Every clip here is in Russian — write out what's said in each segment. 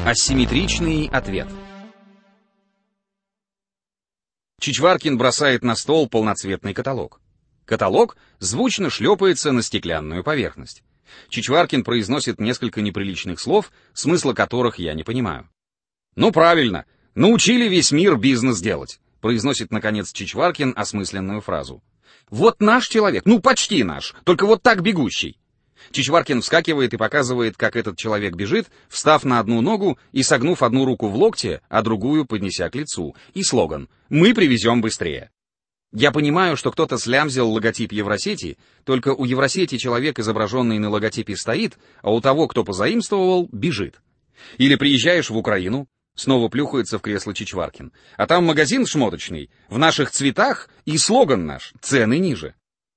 Асимметричный ответ. Чичваркин бросает на стол полноцветный каталог. Каталог звучно шлепается на стеклянную поверхность. Чичваркин произносит несколько неприличных слов, смысла которых я не понимаю. «Ну правильно, научили весь мир бизнес делать», произносит, наконец, Чичваркин осмысленную фразу. «Вот наш человек, ну почти наш, только вот так бегущий». Чичваркин вскакивает и показывает, как этот человек бежит, встав на одну ногу и согнув одну руку в локте, а другую поднеся к лицу. И слоган «Мы привезем быстрее». Я понимаю, что кто-то слямзил логотип Евросети, только у Евросети человек, изображенный на логотипе, стоит, а у того, кто позаимствовал, бежит. Или приезжаешь в Украину, снова плюхается в кресло Чичваркин, а там магазин шмоточный, в наших цветах, и слоган наш «Цены ниже».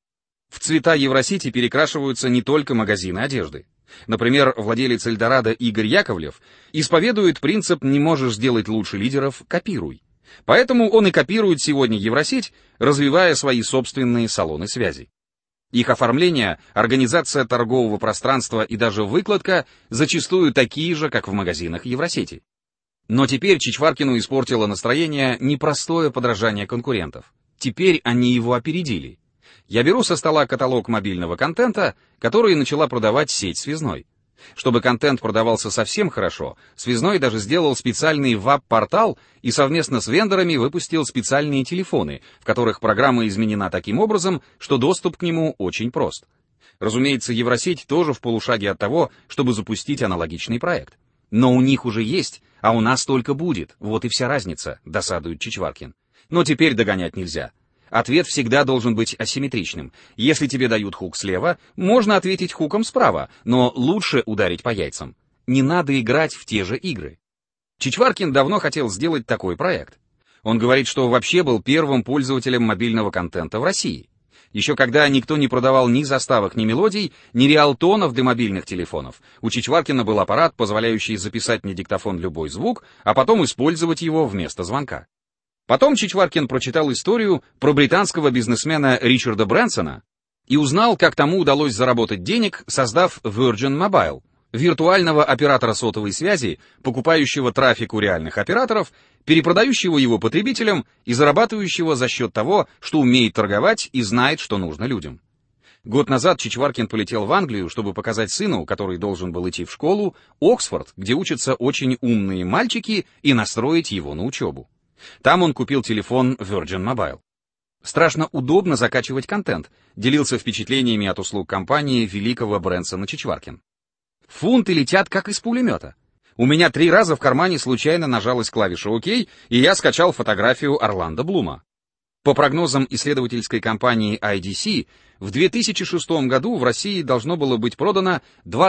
В цвета Евросети перекрашиваются не только магазины одежды. Например, владелец Эльдорадо Игорь Яковлев исповедует принцип «не можешь сделать лучше лидеров, копируй». Поэтому он и копирует сегодня Евросеть, развивая свои собственные салоны связи. Их оформление, организация торгового пространства и даже выкладка зачастую такие же, как в магазинах Евросети. Но теперь Чичваркину испортило настроение непростое подражание конкурентов. Теперь они его опередили. Я беру со стола каталог мобильного контента, который начала продавать сеть Связной. Чтобы контент продавался совсем хорошо, Связной даже сделал специальный веб-портал и совместно с вендорами выпустил специальные телефоны, в которых программа изменена таким образом, что доступ к нему очень прост. Разумеется, Евросеть тоже в полушаге от того, чтобы запустить аналогичный проект. Но у них уже есть, а у нас только будет, вот и вся разница, досадует Чичваркин. Но теперь догонять нельзя. Ответ всегда должен быть асимметричным. Если тебе дают хук слева, можно ответить хуком справа, но лучше ударить по яйцам. Не надо играть в те же игры. Чичваркин давно хотел сделать такой проект. Он говорит, что вообще был первым пользователем мобильного контента в России. Еще когда никто не продавал ни заставок, ни мелодий, ни реалтонов для мобильных телефонов, у Чичваркина был аппарат, позволяющий записать на диктофон любой звук, а потом использовать его вместо звонка. Потом Чичваркин прочитал историю про британского бизнесмена Ричарда Брэнсона и узнал, как тому удалось заработать денег, создав Virgin Mobile, виртуального оператора сотовой связи, покупающего трафик у реальных операторов, перепродающего его потребителям и зарабатывающего за счет того, что умеет торговать и знает, что нужно людям. Год назад Чичваркин полетел в Англию, чтобы показать сыну, который должен был идти в школу, Оксфорд, где учатся очень умные мальчики, и настроить его на учебу. Там он купил телефон Virgin Mobile. Страшно удобно закачивать контент, делился впечатлениями от услуг компании великого Брэнсона Чичваркин. Фунты летят как из пулемета. У меня 3 раза в кармане случайно нажалась клавиша «Ок», и я скачал фотографию Орландо Блума. По прогнозам исследовательской компании IDC, в 2006 году в России должно было быть продано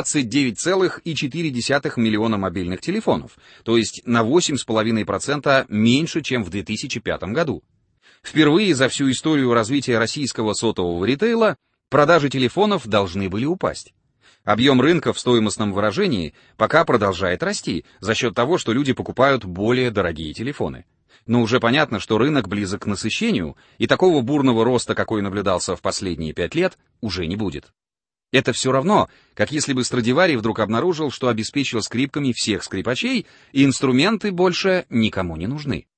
29,4 миллиона мобильных телефонов, то есть на 8,5% меньше, чем в 2005 году. Впервые за всю историю развития российского сотового ритейла продажи телефонов должны были упасть. Объем рынка в стоимостном выражении пока продолжает расти за счет того, что люди покупают более дорогие телефоны. Но уже понятно, что рынок близок к насыщению, и такого бурного роста, какой наблюдался в последние 5 лет, уже не будет. Это все равно, как если бы Страдивари вдруг обнаружил, что обеспечил скрипками всех скрипачей, и инструменты больше никому не нужны.